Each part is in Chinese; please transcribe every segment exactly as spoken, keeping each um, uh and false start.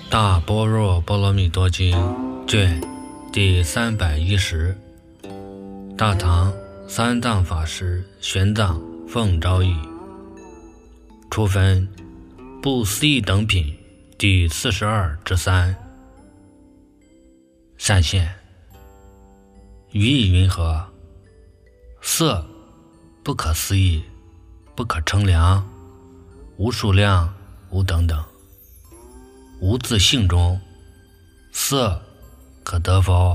大般若波罗蜜多经卷第三百一十，大唐三藏法师玄奘奉诏译，初分不思议等品第四十二之三。善现语义云何？色不可思议，不可称量，无数量，无等等。无自性中，色可得否？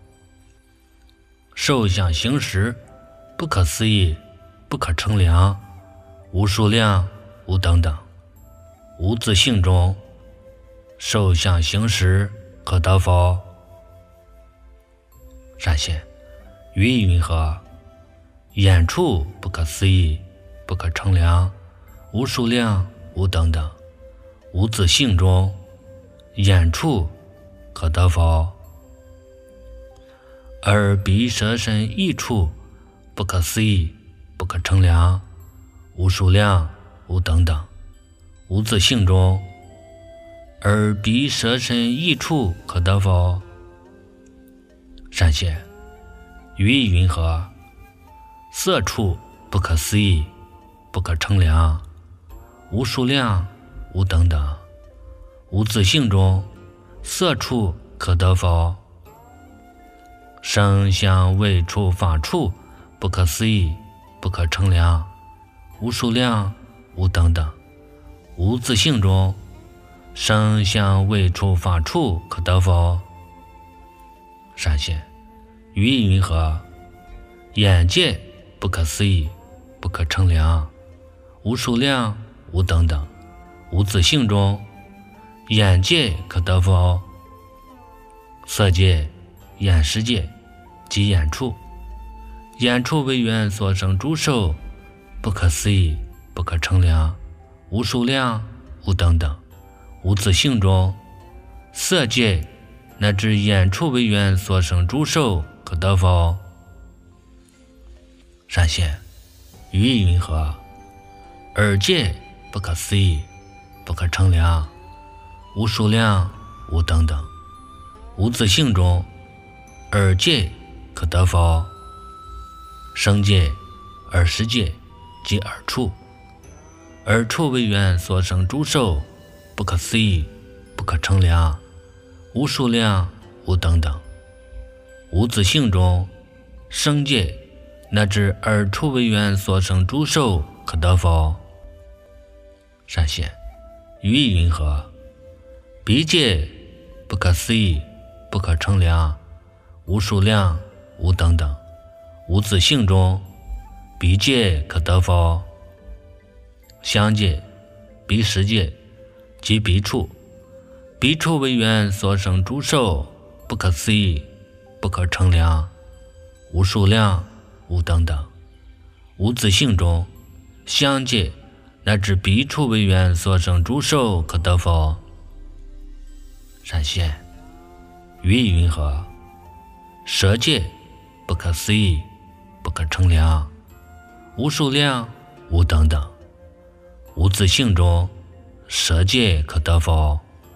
受想行识不可思议，不可称量，无数量，无等等。无自性中，受想行识可得否？善现语义云何？眼处不可思议，不可称量，无数量，无等等。无自性中，眼处可得否？耳鼻舌身意处不可思议，不可称量，无数量，无等等。无自性中，耳鼻舌身意处可得否？善现语义云何？色处不可思议，不可称量，无数量，无等等。无自性中，色处可得否？声香味触法处不可思议，不可称量，无数量，无等等。无自性中，声香味触法处可得否？善现语义云何？眼界不可思议，不可称量，无数量，无等等。无自性中，眼界可得否？色界、眼识界即眼处，眼处为缘所生诸受，不可思议，不可称量，无数量，无等等。无自性中，色界乃至眼处为缘所生诸受可得否？善现语义云何？耳界不可思议，不可称量，无数量，无等等。无自性中，耳界可得否？声界、耳识界即耳处，耳处为缘所生诸受，不可思议，不可称量，无数量，无等等。无自性中，声界乃至耳处为缘所生诸受可得否？善现语义云何？鼻界不可思议，不可称量，无数量，无等等。无自性中，鼻界可得否？香界、鼻识界即鼻处，鼻处为缘所生诸受，不可思议，不可称量，无数量，无等等。无自性中，香界乃至鼻处为缘所生诸受可得否？善现语义云何？舌界不可思议，不可称量，无数量，无等等。无自性中，舌界可得否？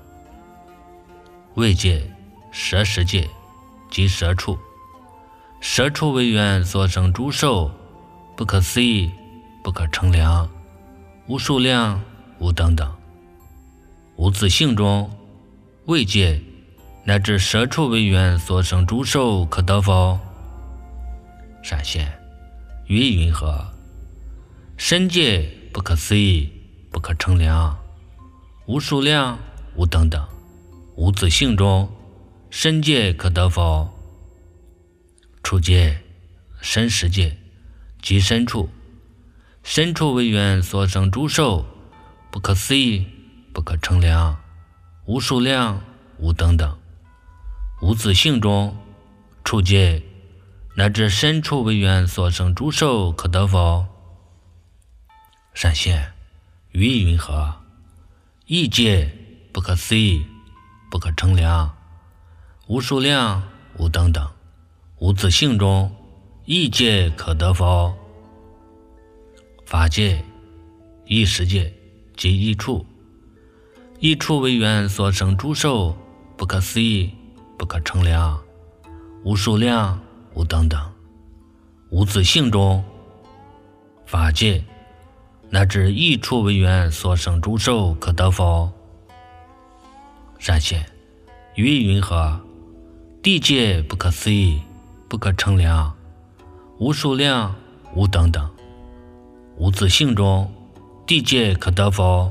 味界、舌识界即舌处，舌处为缘所生诸受，不可思议，不可称量，无数量，无等等。无自性中，味界乃至舌处为缘所生诸受可得否？善现语义云何？身界不可思议，不可称量，无数量，无等等。无自性中，身界可得否？触界、身识界即身处，身处为缘所生诸受，不可思议，不可称量，无数量，无等等。无自性中，触界乃至身处为缘所生诸受可得否？善现语义云何？意界不可思议，不可称量，无数量，无等等。无自性中，意界可得否？法界、意识界即意处， 一处为缘所生诸受，不可思议，不可称量，无数量，无等等，无自性中法界，乃至一处为缘所生诸受，可得否？善现，于意云何？地界不可思议，不可称量，无数量，无等等，无自性中地界可得否？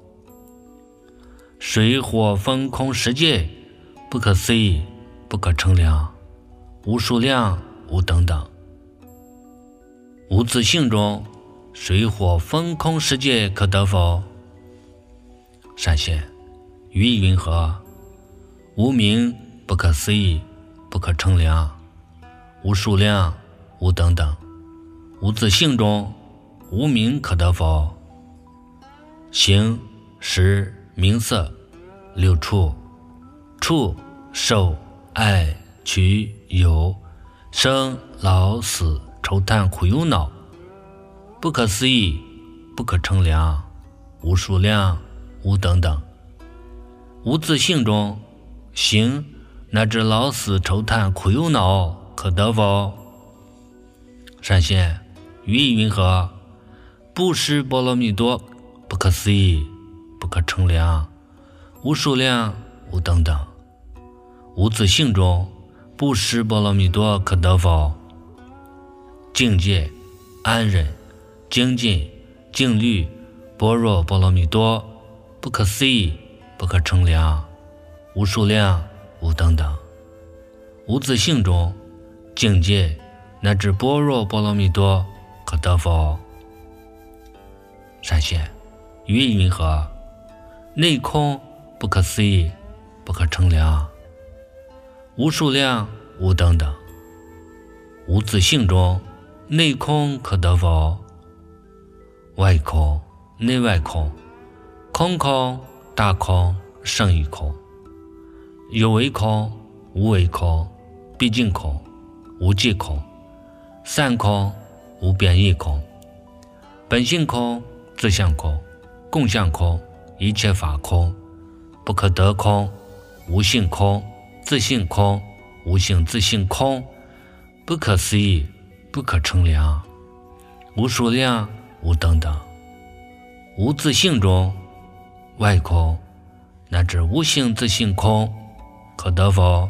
水火风空世界不可思议，不可称量，无数量，无等等，无自性中水火风空世界可得否？善现，于意云何？无名不可思议，不可称量，无数量，无等等，无自性中无名可得否？形识名色六处，触受爱取有生老死愁叹苦忧恼，不可思议，不可称量，无数量，无等等，无自性中行乃至老死愁叹苦忧恼可得否？善现，于意云何？布施波罗蜜多不可思议，不可称量，无数量，无等等，无自性中布施波罗蜜多可得否？境界安忍精进静虑般若波罗蜜多不可思议，不可称量，无数量，无等等，无自性中境界乃至般若波罗蜜多可得否？善现，于意云何？内空不可思议，不可称量，无数量，无等等，无自性中内空可得否？外空内外空，空空大空胜于空，有为空无为空，毕竟空无际空，散空无变异空，本性空自相空共相空，一切法空，不可得空，无性空自性空，无性自性空，不可思议，不可称量，无数量，无等等，无自性中外空乃至无性自性空可得否？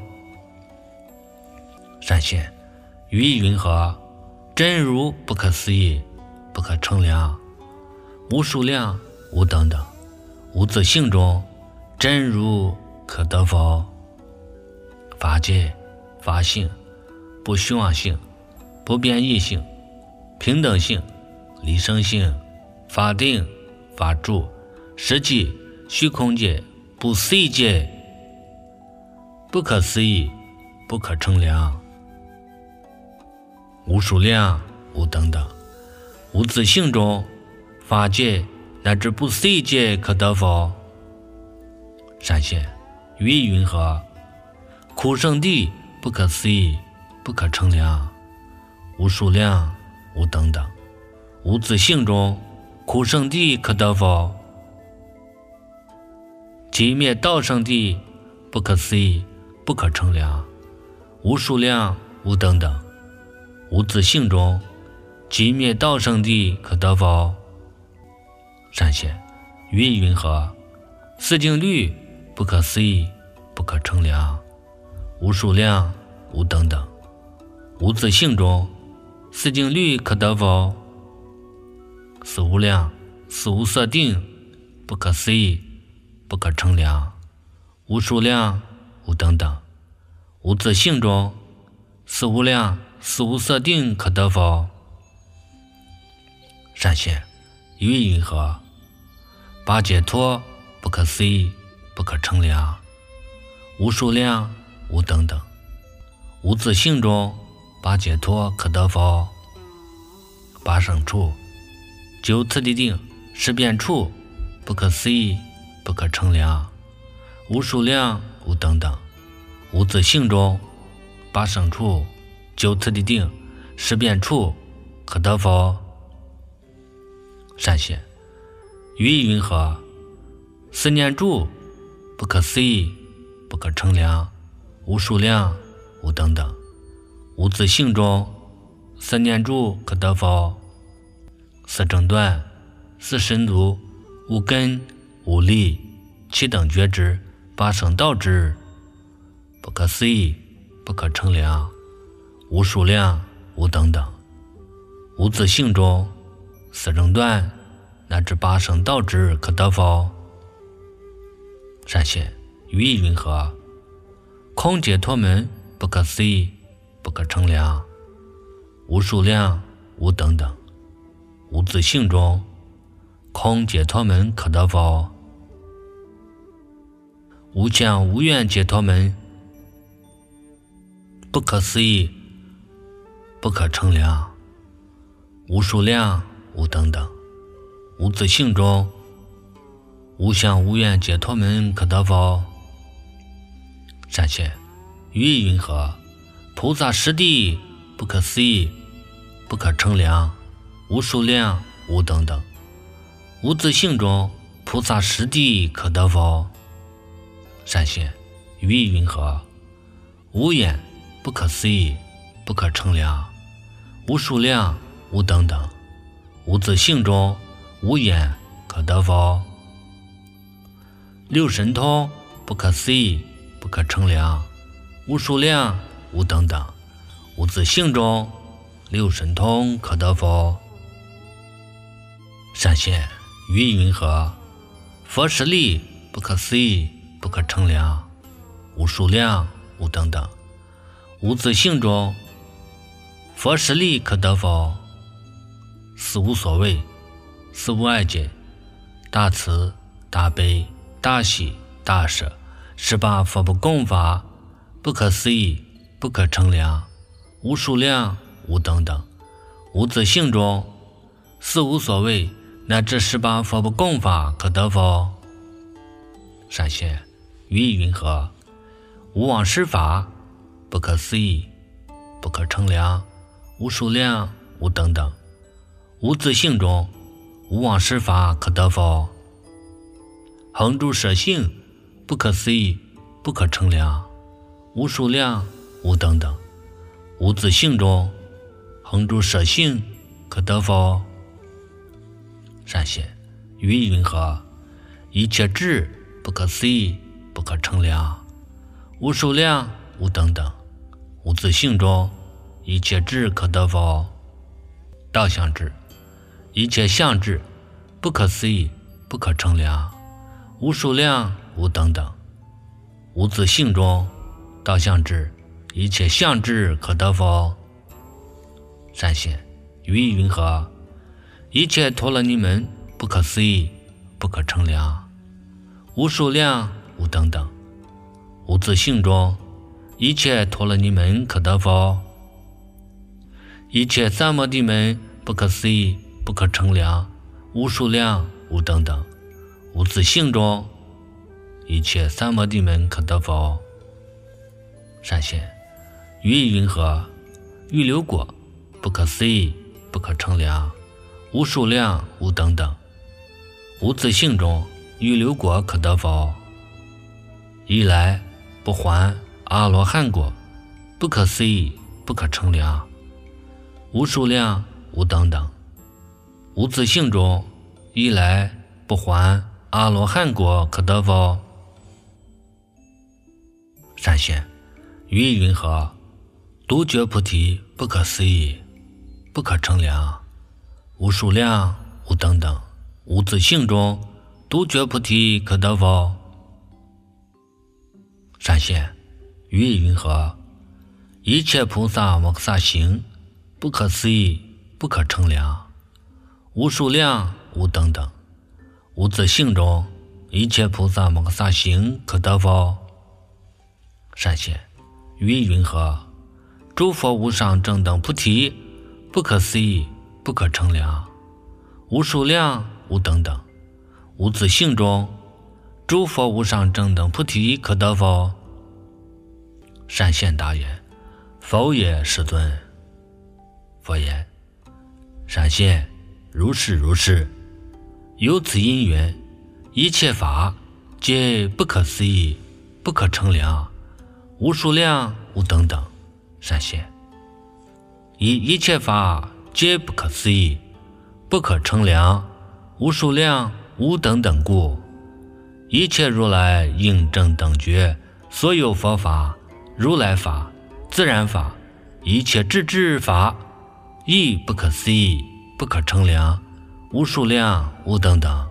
善现，于意云何？真如不可思议，不可称量，无数量，无等等，无自性中真如可得否？法界法性不虚妄性，不变异性，平等性离生性，法定法住实际虚空界不思议界，不可思议，不可称量，无数量，无等等，无自性中法界乃至不思议界可得否？善现，于意云何？苦圣地不可思议，不可称量，无数量，无等等，无自性中苦圣地可得否？寂灭道圣地不可思议，不可称量，无数量，无等等，无自性中寂灭道圣地可得否？善现，于意云何？四境律不可思议，不可称量，无数量，无等等，无自性中四境律可得否？四无量四无色定不可思议，不可称量，无数量，无等等，无自性中四无量四无色定可得否？善现，于意云何？八解脱不可思议，不可称量，无数量，无等等，无自性中八解脱可得否？八胜处九次第定十变处不可思议，不可称量，无数量，无等等，无自性中八胜处九次第定十变处可得否？善现，于意云何？ 思念住，不可思议，不可称量，无数量，无等等，无自性中，思念住可得否？思正断，思深足，无根，无力，七等觉知，八圣道之，不可思议，不可称量，无数量，无等等，无自性中，思正断，乃至八圣道之，可得否？善现，语意云何？空解脱门，不可思议，不可称量，无数量，无等等，无自性中，空解脱门可得否？无相无愿解脱门，不可思议，不可称量，无数量，无等等，无自性中，无相无愿解脱门可得否？善现，语意云何？菩萨实地，不可思议，不可称量，无数量，无等等，无自性中，菩萨实地可得否？善现，语意云何？无眼，不可思议，不可称量，无数量，无等等，无自性中，无眼可得否？六神通，不可思议，不可称量，无数量，无等等，无自性中，六神通可得否？善现，语意云何？佛实力，不可思议，不可称量，无数量，无等等，无自性中，佛实力可得否？四无所谓，四无碍解，大慈大悲大喜大舍，十八佛不共法，不可思议，不可称量，无数量，无等等，无自性中，四无所谓，乃至十八佛不共法可得否？善现，语意云何？无妄施法，不可思议，不可称量，无数量，无等等，无自性中，无妄施法可得否？恒住舍性，不可思议，不可称量，无数量，无等等，无自性中，恒住舍性可得否？善现，语意云何？一切智，不可思议，不可称量，无数量，无等等，无自性中，一切智可得否？道相智，一切相智，不可思议，不可称量，无数量，无等等，无自性中，道相智，一切相智可得否？善现，语意云何？一切陀罗尼门，不可思议，不可称量，无数量，无等等，无自性中，一切陀罗尼门可得否？一切三摩地门，不可思议，不可称量，无数量，无等等，无自性中，一切三摩地门可得否？善现，语意云何？欲流果，不可思议，不可称量，无数量，无等等，无自性中，欲流果可得否？一来不还阿罗汉果，不可思议，不可称量，无数量，无等等，无自性中，一来不还阿罗汉果可得否？善现，语意云何？独觉菩提，不可思议，不可称量，无数量，无等等，无自性中，独觉菩提可得否？善现，语意云何？一切菩萨摩诃萨行，不可思议，不可称量，无数量，无等等，无自性中，一切菩萨摩诃萨行可得否？善现，语意云何？诸佛无上正等菩提，不可思议，不可称量，无数量，无等等，无自性中，诸佛无上正等菩提可得否？善现答言：否也，世尊。佛言：善现，如是如是。由此因缘，一切法皆不可思议，不可称量，无数量，无等等，善现。以一切法皆不可思议，不可称量，无数量，无等等故，一切如来应正等觉，所有佛法、如来法、自然法、一切智智法，亦不可思议，不可称量，无数量，无等等，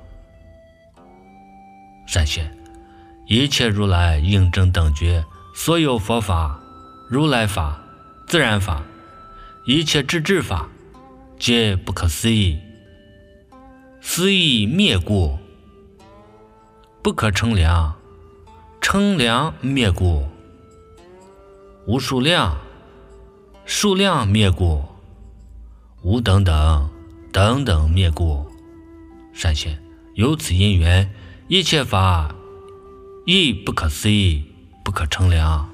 善现。一切如来应正等觉，所有佛法、如来法、自然法、一切智智法，皆不可思议，思议灭故，不可称量，称量灭故，无数量，数量灭故，无等等，等等灭故，善现。由此因缘，一切法亦不可思议，不可称量，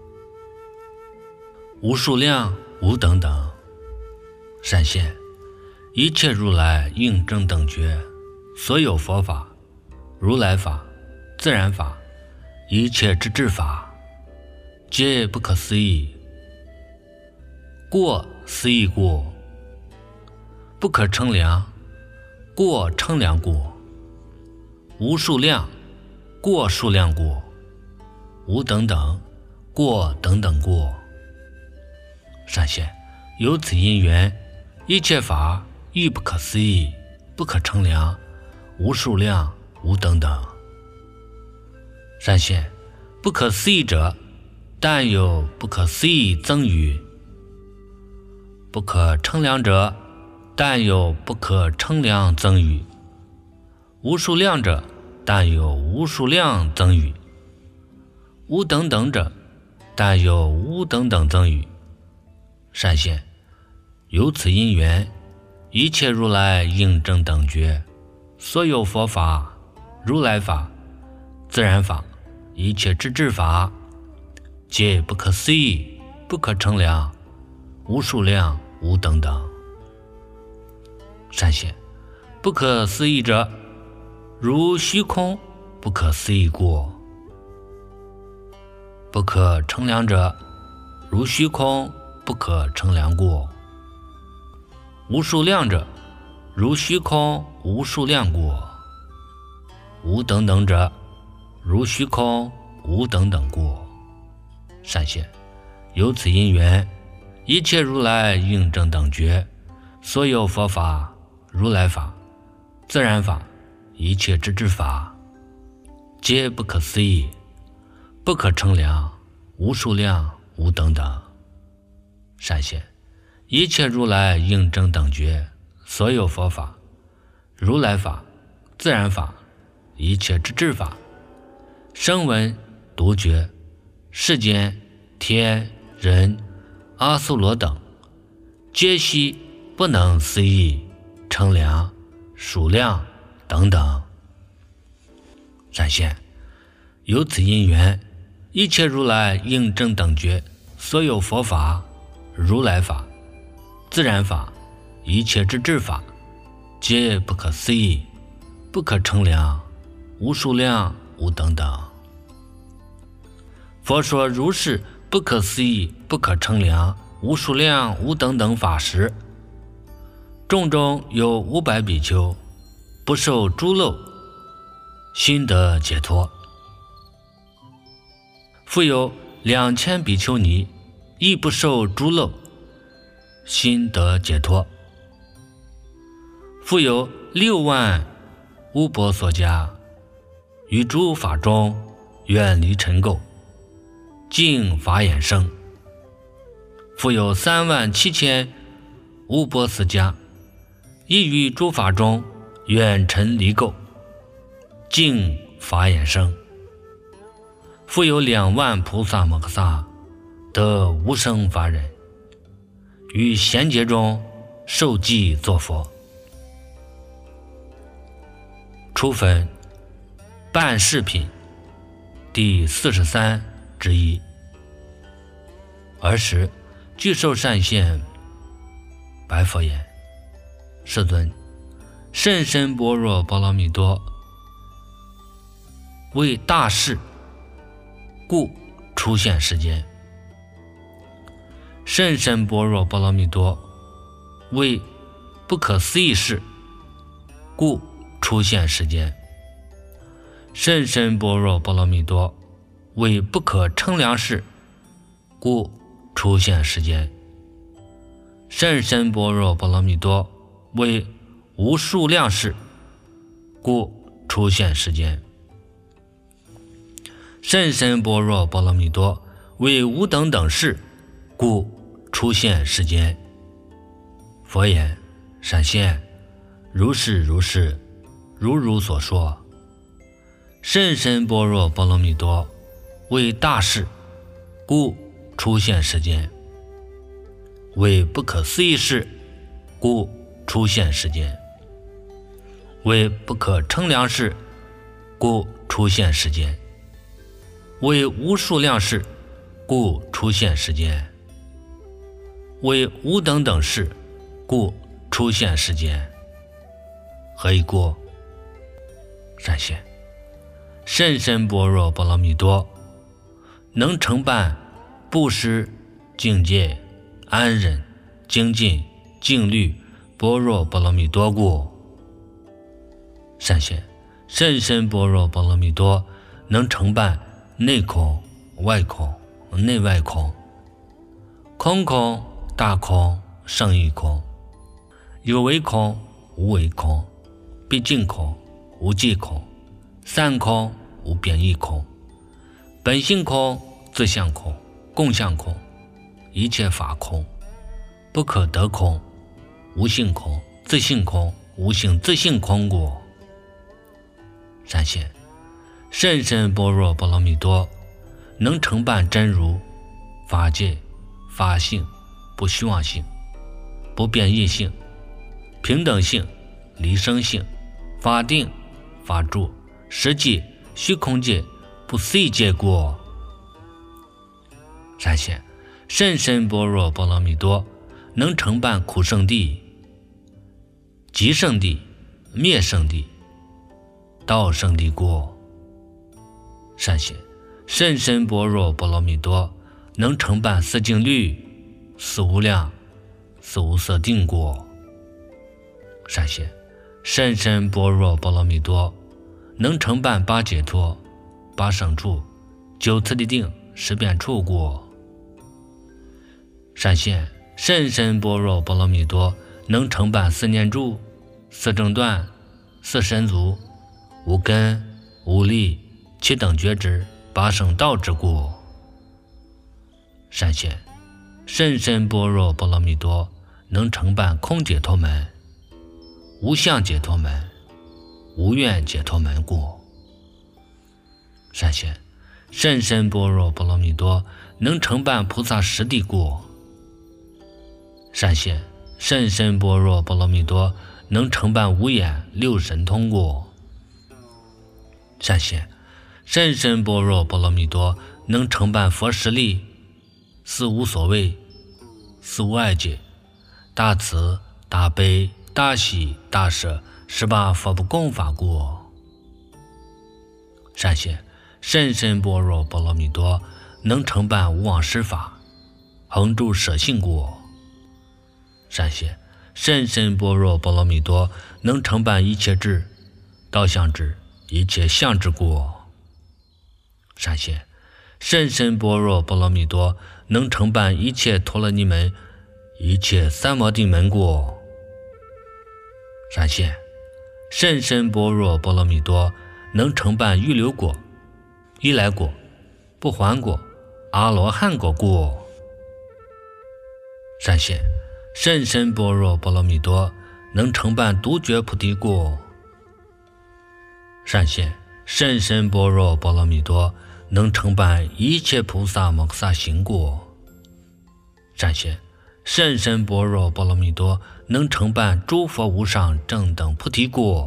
无数量，无等等，善现。一切如来应正等觉，所有佛法、如来法、自然法、一切智智法，皆不可思议，过思议故，不可称量，过称量故，无数量，过数量故，无等等，过等等故，善现。由此因缘，一切法亦不可思议，不可称量，无数量，无等等，善现。不可思议者，但有不可思议增余；不可称量者，但有不可称量增余；无数量者，但有无数量增余；无等等者，但有无等等增余，善现。由此因缘，一切如来应正等觉，所有佛法、如来法、自然法、一切智智法，皆不可思议，不可称量，无数量，无等等，善现。不可思议者，如虚空不可思议故；不可称量者，如虚空不可称量故；无数量者，如虚空无数量故；无等等者，如虚空无等等故，善现。由此因缘，一切如来应正等觉，所有佛法、如来法、自然法、一切智智法，皆不可思议，不可称量，无数量，无等等，善现。一切如来应正等觉，所有佛法、如来法、自然法、一切智智法，声闻、独觉、世间、天、人、阿修罗等，皆悉不能思议、称量、数量等等，善现。由此因缘，一切如来应正等觉，所有佛法、如来法、自然法、一切智智法，皆不可思议，不可称量，无数量，无等等。佛说如是不可思议、不可称量、无数量、无等等法时，众中有五百比丘不受诸漏，心得解脱；复有两千比丘尼亦不受诸漏，心得解脱；复有六万乌波索迦于诸法中远离尘垢，净法眼生；复有三万七千乌波斯迦亦于诸法中远尘离垢，净法眼生；复有两万菩萨摩诃萨得无生法忍，于贤劫中受记作佛。初分半饰品第四十三之一。尔时具受善现，白佛言：世尊，甚深般若波罗蜜多， 为大事，故出现世间。甚深般若波罗蜜多为不可思议事，故出现世间。甚深般若波罗蜜多为不可称量事，故出现世间。甚深般若波罗蜜多为无数量事，故出现世间。甚深般若波罗蜜多为无等等事，故出现世间。佛言：闪现，如是如是，如如所说。甚深般若波罗蜜多为大事，故出现世间。为不可思议事，故出现世间。为不可称量事，故出现世间。为无数量事，故出现世间。为无等等事，故出现世间。何以故？闪现。甚深般若波罗蜜多能承办布施、境界、安忍、精进、静虑、般若波罗蜜多故。闪现。甚深般若波罗蜜多能承办内空、外空、内外空、空空、大空、胜义空、有为空、无为空、毕竟空、无际空、散空、无变异空、本性空、自相空、共相空、一切法空、不可得空、无性空、自性空、无性自性空故。闪现。甚深般若波罗蜜多能承办真如、法界、法性、不虚妄性、不变异性、平等性、离生性、法定、法住、实际、虚空界、不思议界故。闪现。甚深般若波罗蜜多能承办苦圣地、极圣地、灭圣地、道圣地故。闪现。甚深般若波罗蜜多能承办四净律、四无量、四无色定故。闪现。甚深般若波罗蜜多能承办八解脱、八胜处、九次第定、十变处故。闪现。甚深般若波罗蜜多能承办四念住、四正断、四神足、无根、无力、七等觉知、八圣道之故。闪现。甚深般若波罗蜜多能承办空解脱门、无相解脱门、无愿解脱门故。闪现。甚深般若波罗蜜多能承办菩萨实地故。闪现。甚深般若波罗蜜多能承办无眼六神通故。闪现。甚深般若波罗蜜多能承办佛实力、四无所谓、四无碍解、大慈、大悲、大喜、大舍十八佛不共法故。闪现。甚深般若波罗蜜多能承办无妄施法、恒住舍性故。闪现。甚深般若波罗蜜多能承办一切智、道相智、一切相智故。闪现。甚深般若波罗蜜多能承办一切陀罗尼门、一切三摩地门故。闪现。甚深般若波罗蜜多能承办预流果、依来果、不还果、阿罗汉果故。闪现。甚深般若波罗蜜多能承办独觉菩提故。闪现。甚深般若波罗蜜多能承办一切菩萨摩诃萨行故。闪现。甚深般若波罗蜜多能承办诸佛无上正等菩提故。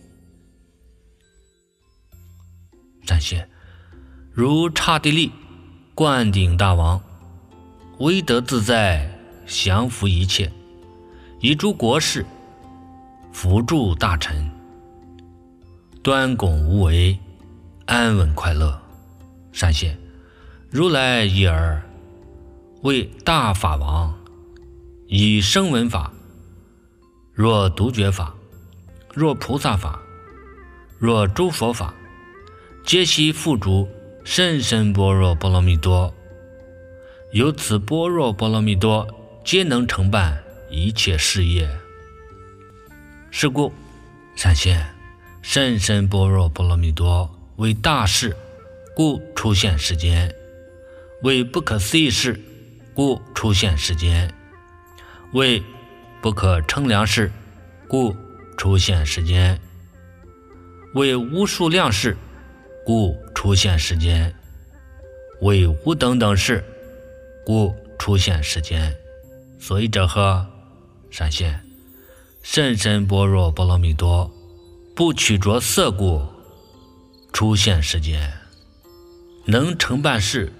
闪现。如刹帝利、灌顶大王，威德自在，降伏一切，以诸国事，辅助大臣，端拱无为， 安稳快乐。闪现如来一儿，为大法王，以声闻法，若独觉法，若菩萨法，若诸佛法，皆悉付诸甚深般若波罗蜜多。由此般若波罗蜜多，皆能成办一切事业。是故闪现甚深般若波罗蜜多为大事，故出现世间；为不可思议事，故出现世间；为不可称量事，故出现世间；为无数量事，故出现世间；为无等等事，故出现世间。所以者何？闪现甚深般若波罗蜜多，不取着色故，出现世间。能成办事，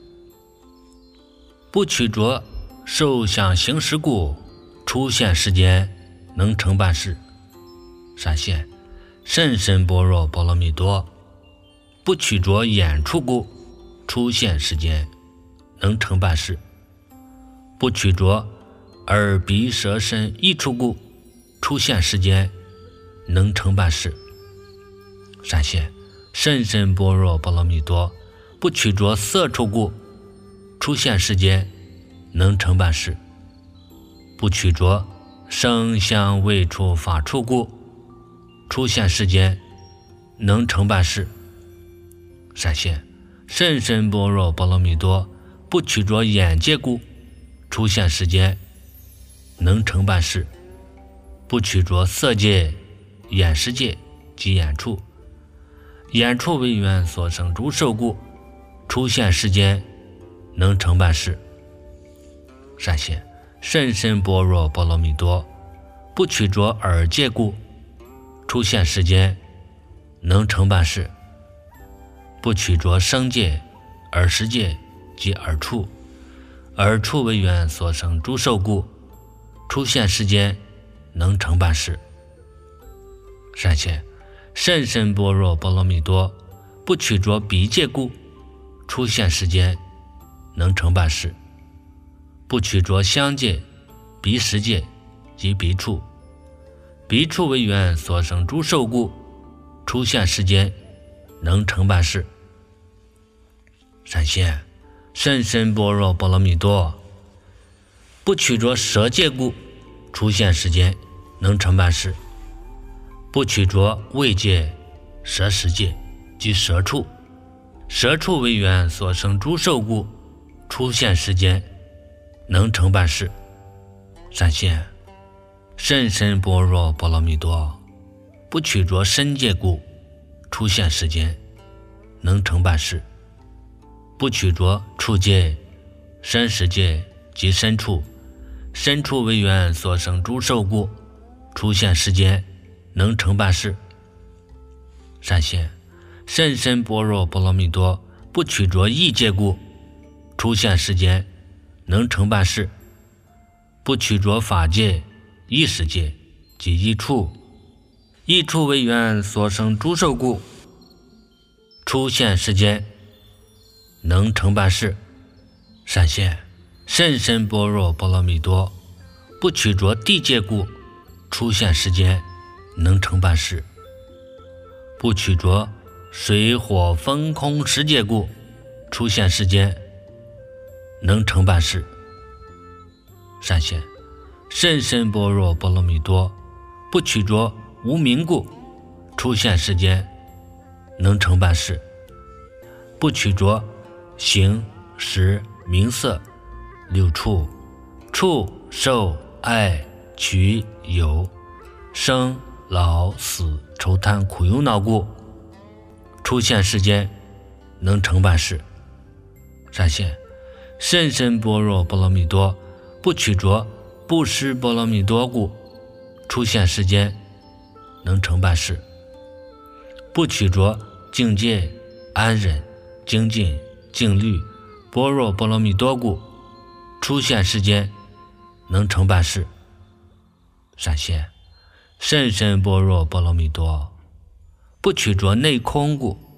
不取着受想行识故，出现世间，能成办事。闪现甚深般若波罗蜜多，不取着眼触故，出现世间，能成办事。不取着耳鼻舌身意触故，出现世间，能成办事。闪现甚深般若波罗蜜多，不取着色触故，出现世间，能成办事。不取着声香味触法触故，出现世间，能成办事。闪现甚深般若波罗蜜多，不取着眼界故，出现世间，能成办事。不取着色界、眼识界及眼触，眼触为缘所生诸受故，出现世间，能成办事。闪现甚深般若波罗蜜多，不取着耳界故，出现世间，能成办事。不取着声界、耳识界及耳触，耳触为缘所生诸受故，出现世间，能成办事。闪现甚深般若波罗蜜多，不取着鼻界故，出现世间，能成办事。不取着香界、鼻识界及鼻触，鼻触为缘所生诸受故，出现世间，能成办事。闪现甚深般若波罗蜜多，不取着舌界故，出现世间，能成办事。不取着味界、舌识界及舌触，舌触为缘所生诸受故，出现世间，能成办事。闪现甚深般若波罗蜜多，不取着身界故，出现世间，能成办事。不取着触界、身识界及身触，身触为缘所生诸受故，出现世间，能成办事。闪现甚深般若波罗蜜多，不取着意界故，出现世间，能成办事。不取着法界、意识界及意触，意触为缘所生诸受故，出现世间，能成办事。闪现甚深般若波罗蜜多，不取着地界故，出现世间，能成办事。不取着水火风空十界故，出现世间，能成办事。闪现甚深般若波罗蜜多，不取着无明故，出现世间，能成办事。不取着形、识、名色、六触、触、受、爱、取、有、生、老、死、愁贪苦忧恼故，出现世间，能成办事。闪现甚深般若波罗蜜多，不取着布施波罗蜜多故，出现世间，能成办事。不取着境界、安忍、精进、静虑、般若波罗蜜多故，出现世间，能成办事。闪现甚深般若波罗蜜多，不取着内空故，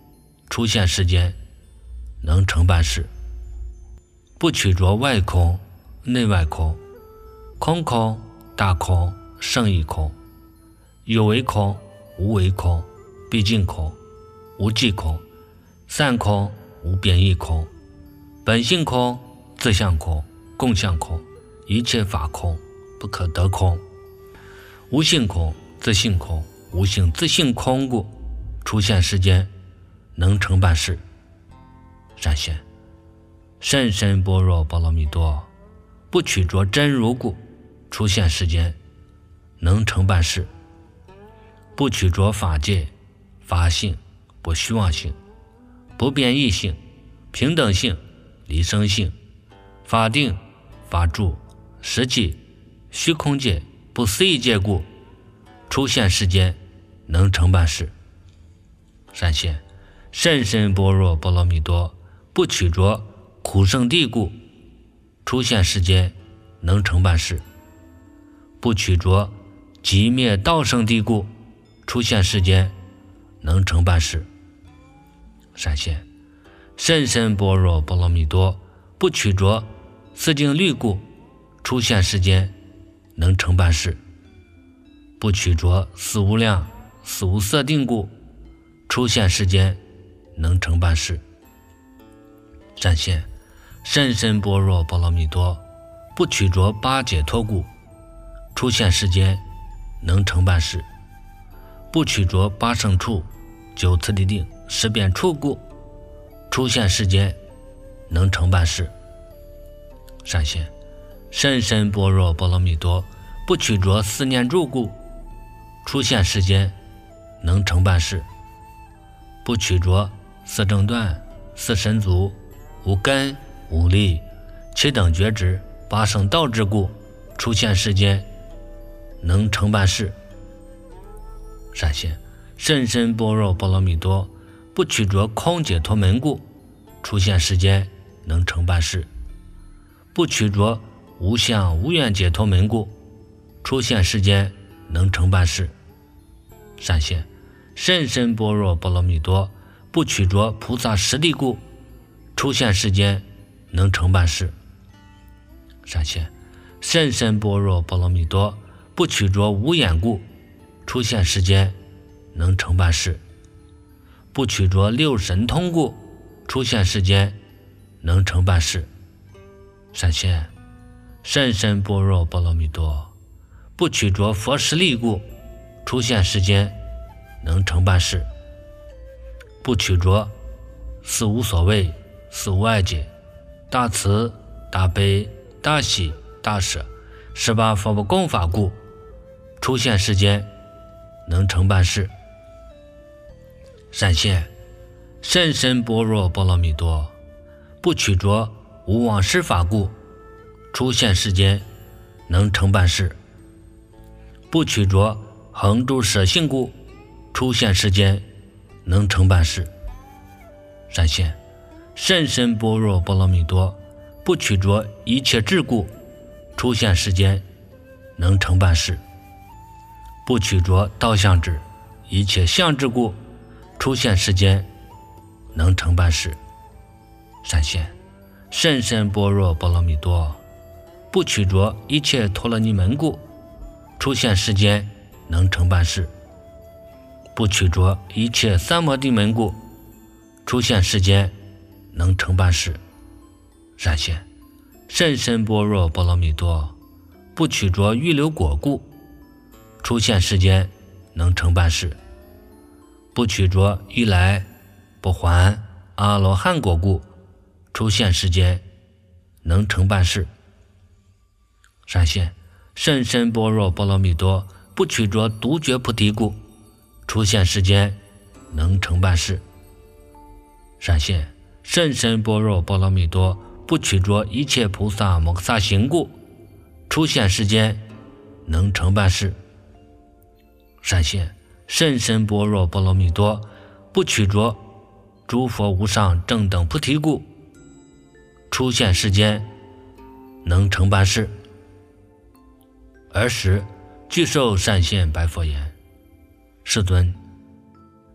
出现世间，能成办事。不取着外空、内外空，空空、大空、胜义空，有为空、无为空，毕竟空、无际空，散空、无变异空，本性空、自相空、共相空，一切法空，不可得空。无性空、自性空、无性自性空故，出现世间，能成办事。善现甚深般若波罗蜜多，不取着真如故，出现世间，能成办事。不取着法界、法性、不虚妄性、不变异性、平等性、离生性、法定、法住、实际、虚空界、不思议界故，出现世间，能成办事。善现甚深般若波罗蜜多，不取着苦圣地故，出现世间，能成办事。不取着极灭道圣地故，出现世间，能成办事。善现甚深般若波罗蜜多，不取着四境律故，出现世间，能成办事。不取着四无量、四无色定故，出现世间，能成办事。善现甚深般若波罗蜜多，不取着八解脱故，出现世间，能成办事。不取着八圣处、九次第定、十遍处故，出现世间，能成办事。善现甚深般若波罗蜜多，不取着四念住故，出现世间，能成办事。不取着四正断、四神足、无根、无力、七等觉知、八圣道之故，出现世间，能成办事。善现甚深般若波罗蜜多，不取着空解脱门故，出现世间，能成办事。不取着无相无愿解脱门故，出现世间，能成办事。善现甚深般若波罗蜜多，不取着菩萨实地故，出现世间，能成办事。善现甚深般若波罗蜜多，不取着无眼故，出现世间，能成办事。不取着六神通故，出现世间，能成办事。善现甚深般若波罗蜜多，不取着佛实力故，出现世间，能成办事。不取着四无所谓、四无碍解、大慈、大悲、大喜、大舍十八佛不共法故，出现世间，能成办事。善现甚深般若波罗蜜多，不取着无妄施法故，出现世间，能成办事。不取着恒住舍性故，出现世间，能成办事。善现甚深般若波罗蜜多，不取着一切智故，出现世间，能成办事。不取着道相智、一切相智故，出现世间，能成办事。善现甚深般若波罗蜜多，不取着一切陀罗尼门故，出现世间，能成办事。不取着一切三摩地门故，出现世间，能成办事。善现甚深般若波罗蜜多，不取着预流果故，出现世间，能成办事。不取着欲来不还阿罗汉果故，出现世间，能成办事。善现甚深般若波罗蜜多，不取着独觉菩提故，出现世间，能成办事。善现甚深般若波罗蜜多，不取着一切菩萨摩诃萨行故，出现世间，能成办事。善现甚深般若波罗蜜多，不取着诸佛无上正等菩提故，出现世间，能成办事。尔时具受善现白佛言：世尊，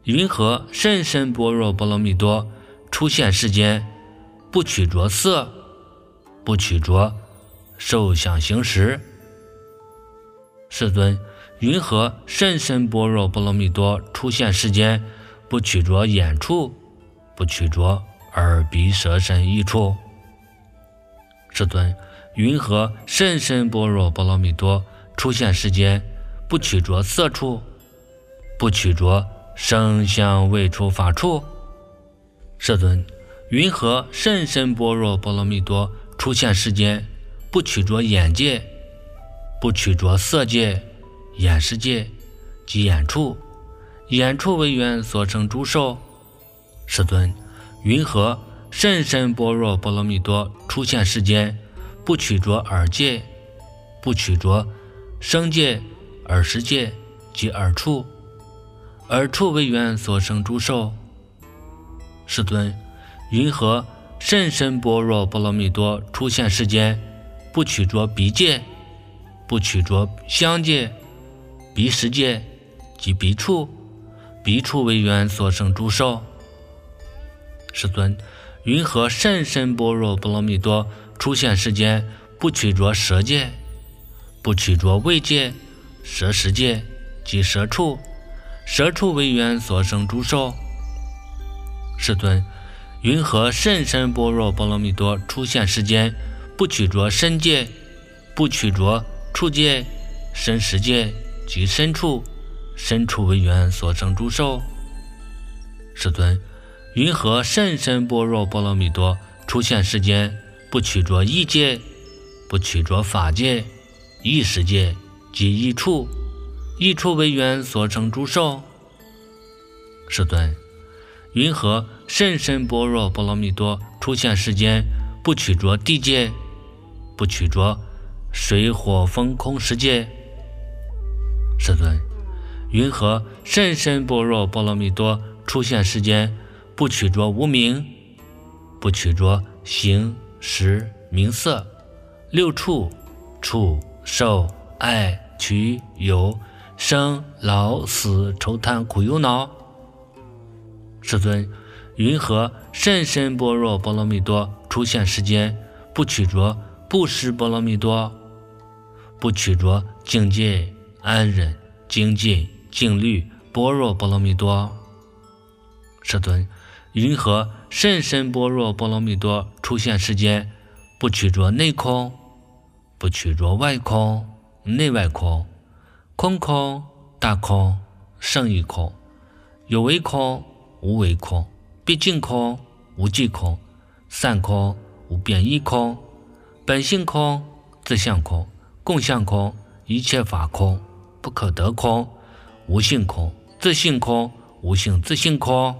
云何甚深般若波罗蜜多出现世间，不取着色，不取着受想行识。世尊，云何甚深般若波罗蜜多出现世间，不取着眼处，不取着耳鼻舌身意处。世尊，云何甚深般若波罗蜜多出现世间，不取着色处，不取着声香味触法处。世尊，云何甚深般若波罗蜜多出现世间，不取着眼界，不取着色界、眼识界及眼处，眼处为缘所生诸受。世尊，云何甚深般若波罗蜜多出现世间，不取着耳界，不取着声界、耳识界及耳处，耳处为缘所生诸受。世尊，云何甚深般若波罗蜜多出现世间，不取着鼻界，不取着香界、鼻识界及鼻处，鼻处为缘所生诸受。世尊，云何甚深般若波罗蜜多出现世间，不取着舌界，不取着味界、舌识界及舌处，舌处为缘所生诸受。世尊，云何甚深般若波罗蜜多出现世间，不取着身界，不取着触界、身识界及身处，身处为缘所生诸受。世尊，云何甚深般若波罗蜜多出现世间，不取着意界，不取着法界、意识界及意处，意处为缘所生诸受。世尊，云何甚深般若波罗蜜多出现世间，不取着地界，不取着水火风空识界。世尊，云何甚深般若波罗蜜多出现世间，不取着无明，不取着形识名色六处触受爱取有生老死愁贪苦忧恼。世尊，云何甚深般若波罗蜜多出现世间，不取着布施波罗蜜多，不取着境界安忍精进静虑般若波罗蜜多。世尊，云何甚深般若波罗蜜多出现世间，不取着内空，不取着外空、内外空、空空、大空、胜义空、有为空、无为空、毕竟空、无际空、散空、无变异空、本性空、自相空、共相空、一切法空、不可得空、无性空、自性空、无性自性空。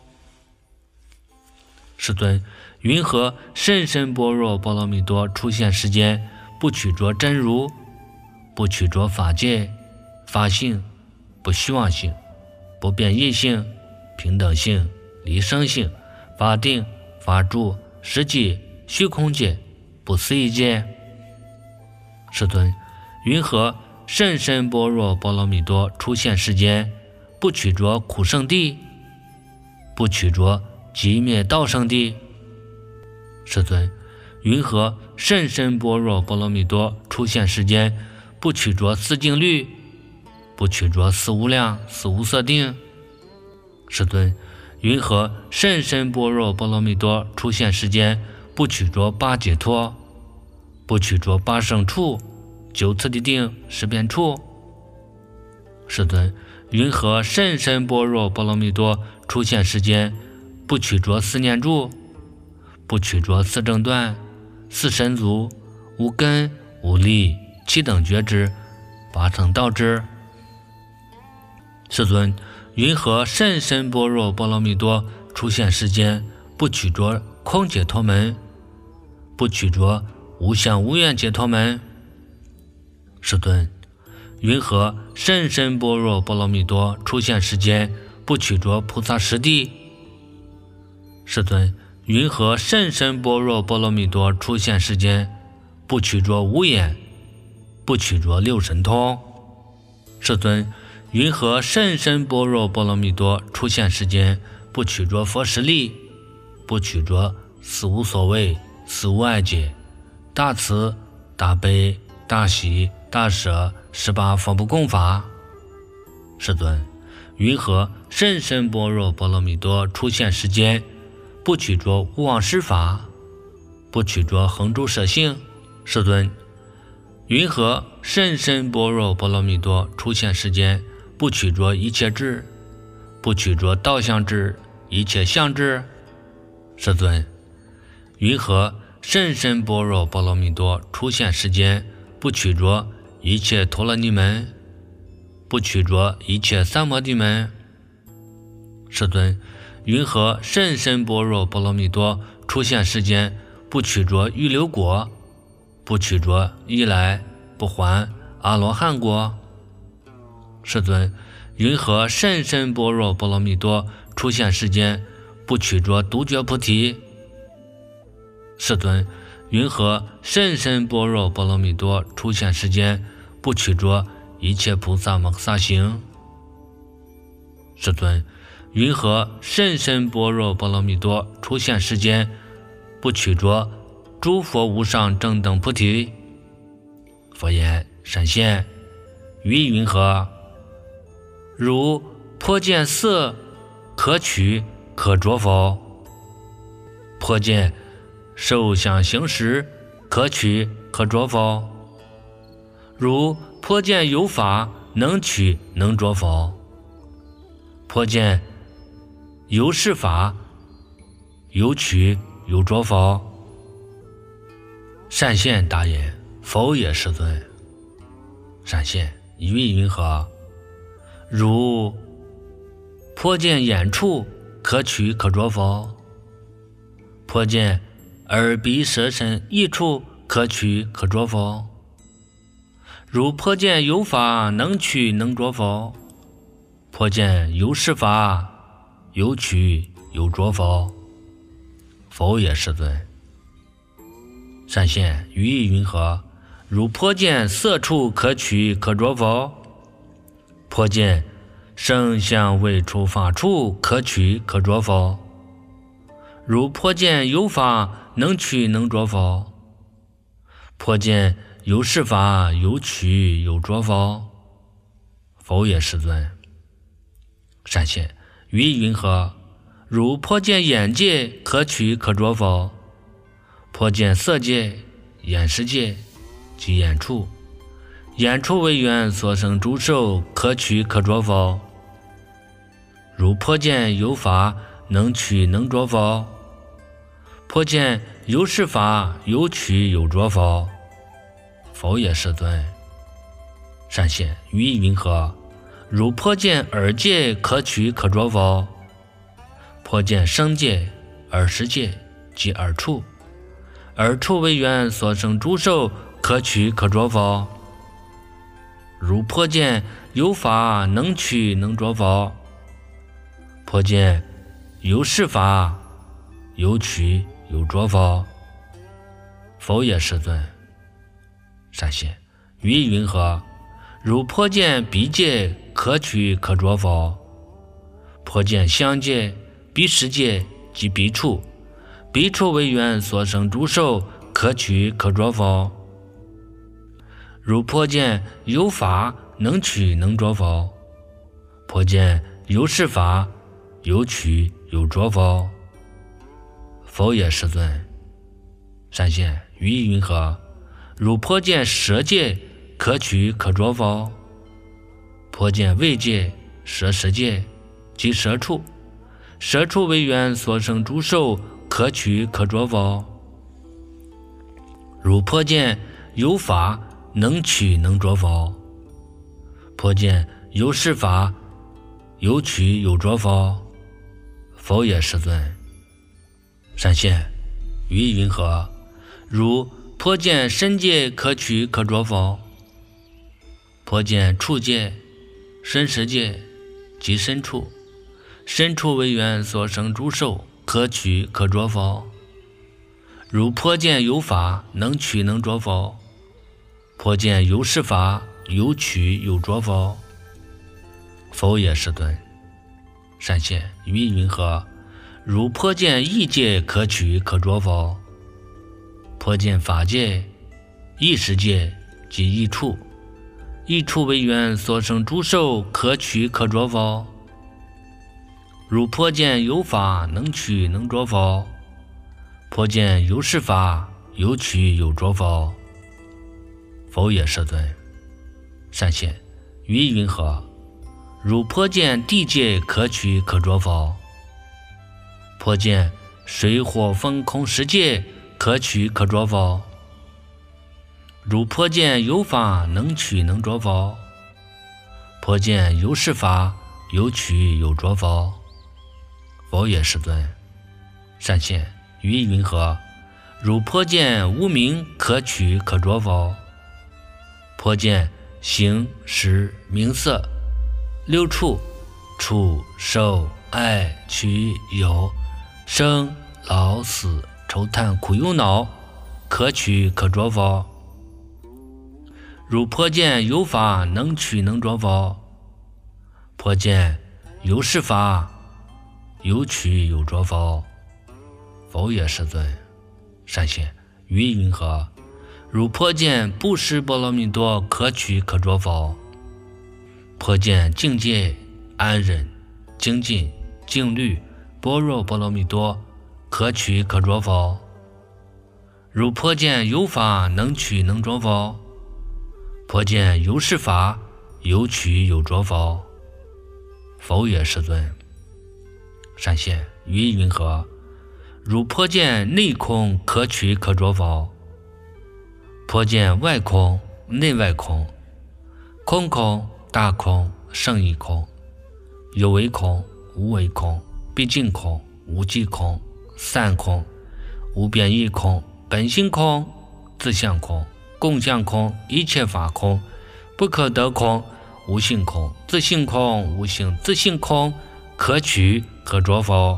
世尊，云何甚深般若波罗蜜多出现世间，不取着真如，不取着法界、法性、不虚妄性、不变异性、平等性、离生性、法定、法住、实际、虚空界、不思议界。世尊，云何甚深般若波罗蜜多出现世间，不取着苦圣地，不取着寂灭道圣地。世尊，云何甚深般若波罗蜜多出现世间，不取着四静虑，不取着四无量四无色定。世尊，云何甚深般若波罗蜜多出现世间，不取着八解脱，不取着八胜处、九次第定、十遍处。世尊，云何甚深般若波罗蜜多出现世间，不取着四念住，不取着四正断、四神足、无根、无力、七等觉知、八乘道知。世尊，云何甚深般若波罗蜜多出现世间，不取着空解脱门，不取着无相无愿解脱门。世尊，云何甚深般若波罗蜜多出现世间，不取着菩萨实地。世尊，云何甚深般若波罗蜜多出现世间，不取着无眼，不取着六神通。世尊， 云何甚深般若波罗蜜多出现时间，不取着佛实力，不取着死无所谓、死无碍界、大慈、大悲、大喜、大舍十八佛不共法。世尊，云何甚深般若波罗蜜多出现时间，不取着无妄施法，不取着恒住舍性。世尊，云何甚深般若波罗蜜多出现时间，不取着一切智，不取着道相智、一切相智。世尊，云何甚深般若波罗蜜多出现时间，不取着一切陀罗尼门，不取着一切三摩地门。世尊，云何甚深般若波罗蜜多出现时间，不取着预流果，不取着一来不还阿罗汉果。世尊，云何甚深般若波罗蜜多出现时间，不取着独觉菩提。世尊，云何甚深般若波罗蜜多出现时间，不取着一切菩萨摩诃萨行。世尊，云何甚深般若波罗蜜多出现时间，不取着诸佛无上正等菩提。佛言：闪现，于意云何？如颇见色，可取可着否？颇见受想行识，可取可着否？如颇见有法，能取能着否？颇见有是法，有取有着否？善现答言：否也，世尊。善现，于意云何？如颇见眼处，可取可着否？颇见耳鼻舌身意处，可取可着否？如颇见有法，能取能着否？颇见有是法，有取有着否？否也，世尊。善现，于意云何？如颇见色处，可取可着否？颇见声相味触法处，可取可着否？如颇见有法，能取能着否？颇见有是法，有取有着否？否也，世尊。善现，于意云何？如颇见眼界，可取可着否？颇见色界、眼识界及眼处，眼处为缘所生诸受，可取可着否？如颇见有法，能取能着否？颇见有是法，有取有着否？否也，世尊。善现，于意云何？如颇见耳界，可取可着否？颇见声界、耳识界及耳处，耳处为缘所生诸受，可取可着否？如颇见有法，能取能着否？颇见有是法，有取有着否？否也，世尊。善现，于意云何？如颇见鼻界，可取可着否？颇见香界、鼻识界及鼻处，鼻处为缘所生诸受，可取可着否？如颇见有法，能取能着否？颇见有是法，有取有着否？否也，世尊。善现，于意云何？如颇见舌界，可取可着否？颇见味界、舌识界及舌处，舌处为缘所生诸受，可取可着否？如颇见有法，能取能着否？颇见有是法，有取有着否？否也，世尊。善现，于意云何？如颇见身界，可取可着否？颇见处界、身识界及身处，身处为缘所生诸受，可取可着否？如颇见有法，能取能着否？颇见有是法，有取有着否？ 否也是顿。善现于云何？如破见一界可取可着否？破见法界、异世界即一处，一处为缘所生诸受可取可着否？如破见有法能取能着否？破见有是法有取有着否？否也是顿。善现于云何？如破见地界可取可着否？破见水火风空世界可取可着否？如破见有法能取能着否？破见有是法有取有着否？否也是顿。善现于云何？如破见无名可取可着否？破见形识名色六处触受爱取有生老死愁叹苦忧恼可取可着否？如破见有法能取能着否？破见有是法有取有着否？否也是顿。善现于云何？如破见不识波罗蜜多可取可着否？破见境界安忍精进静虑般若波罗蜜多可取可着否？如破见有法能取能着否？破见有是法有取有着否？否也是顿。善现于云何？如破见内空可取可着否？破见外空内外空空空大空胜义空有为空无为空毕竟空无际空散空无变异空本性空自相空共相空一切法空不可得空无性空自性空无性自性空可取可着否？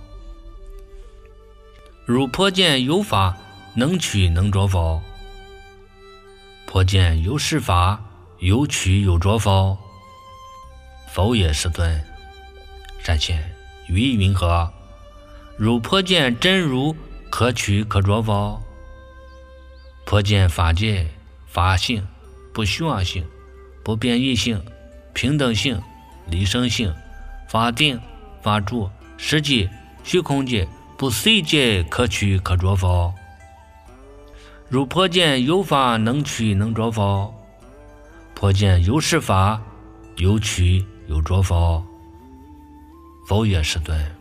如破见有法能取能着否？破见有是法有取有着否？否也是顿。善现于云何？如破见真如可取可着否？破见法界法性不虚妄性不变异性平等性离生性法定法住实际虚空界不思议界可取可着否？如破见有法能取能着否？破见有是法有取有着否？否也是顿。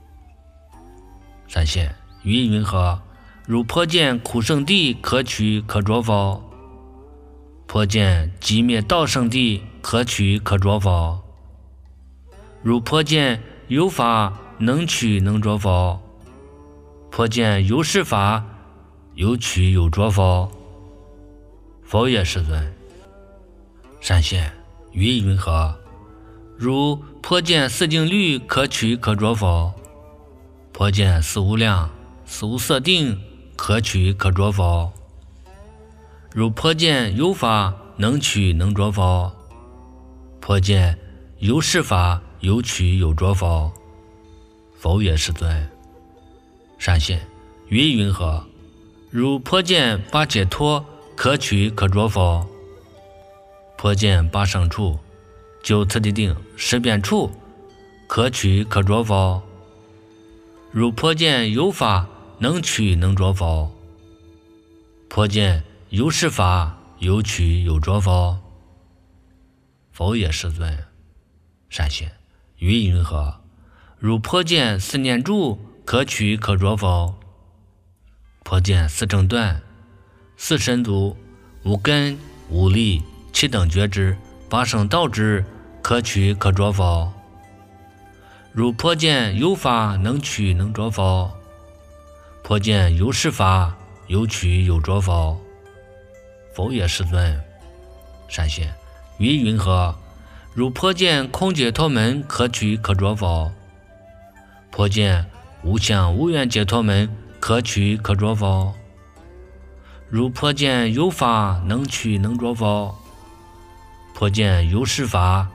善现于云何？如破见苦圣地可取可着否？破见寂灭道圣地可取可着否？如破见有法能取能着否？破见有是法有取有着否？否也是顿。善现于云何？如破见四境律可取可着否？破见四无量四无色定可取可着否？如破见有法能取能着否？破见有是法有取有着否？否也是顿。善现于云何？如破见八解脱可取可着否？破见八胜处九次第定十变处可取可着否？如破见有法能取能着否？破见有是法有取有着否？否也是顿。善现于云何？如破见四念住可取可着否？破见四正断四神足五根五力七等觉知八圣道知可取可着否？如破见有法能取能着否？破见有是法有取有着否？否也是顿。善现于云何？如破见空解脱门可取可着否？破见无相无愿解脱门可取可着否？如破见有法能取能着否？破见有是法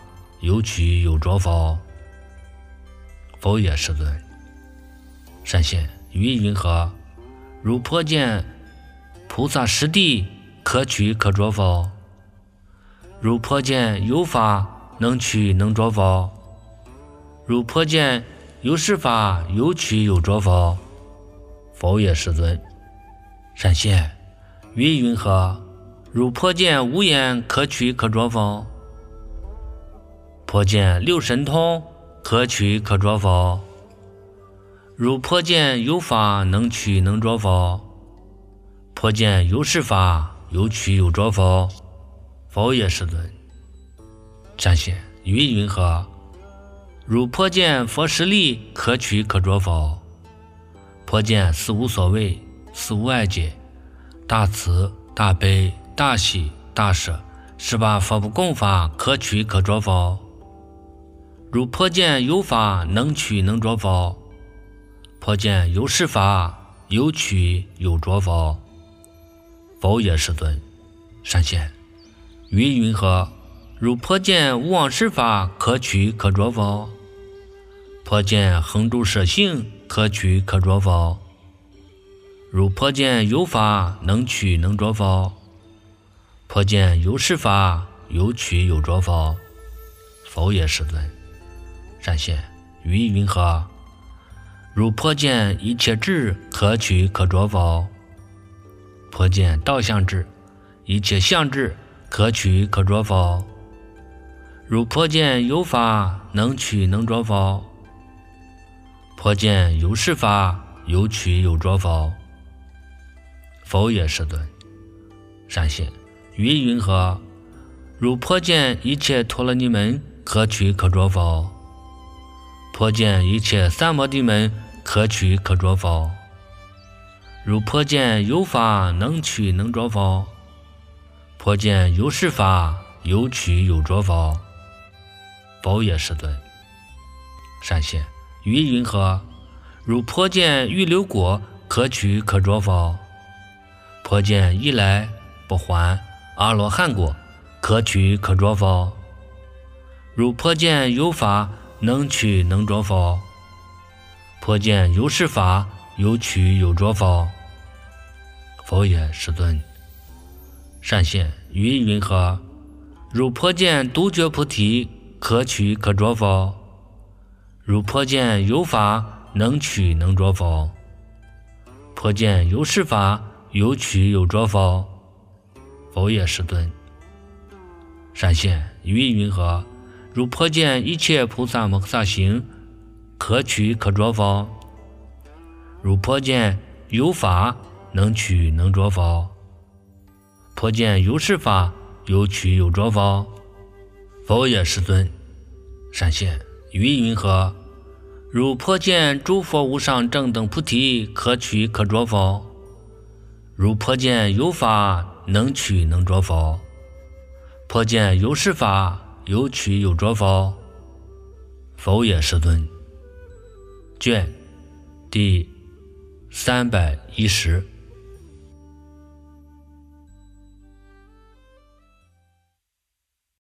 有取有着否？否也，世尊。善现，于云何？如破见菩萨实地，可取可着否？如破见有法，能取能着否？如破见有实法，有取有着否？否也，世尊。善现，于云何？如破见无眼，可取可着否？破见六神通，可取可着否？如破见有法，能取能着否？破见有实法，有取有着否？否也，世尊。善现，于云何？如破见佛实力，可取可着否？破见四无所谓，四无碍解，大慈大悲大喜大舍，十八佛不共法，可取可着否？如破见有法，能取能着否？破见有实法，有取有着否？否也，世尊。善现，于云何？如破见无妄实法，可取可着否？破见恒住舍性，可取可着否？如破见有法，能取能着否？破见有实法，有取有着否？否也，世尊。善现，于云何？如破见一切智，可取可着否？破见道相智，一切相智，可取可着否？如破见有法，能取能着否？破见有实法，有取有着否？否也，世尊。善现，于云何？如破见一切陀罗尼门，可取可着否？破见一切三摩地门，可取可着否？如破见有法，能取能着否？破见有实法，有取有着否？否也，世尊。善现，于云何？如破见预流果，可取可着否？破见一来不还阿罗汉果，可取可着否？如破见有法，能取能着否？破见有实法，有取有着否？否也，世尊。善现，于云何？如破见独觉菩提，可取可着否？如破见有法，能取能着否？破见有实法，有取有着否？否也，世尊。善现，于云何？如破见一切菩萨摩诃萨行，可取可着否？如破见有法，能取能着否？破见有实法，有取有着否？否也，世尊。善现，于云何？如破见诸佛无上正等菩提，可取可着否？如破见有法，能取能着否？破见有实法，有取有着否？否也，世尊。卷第三百一十。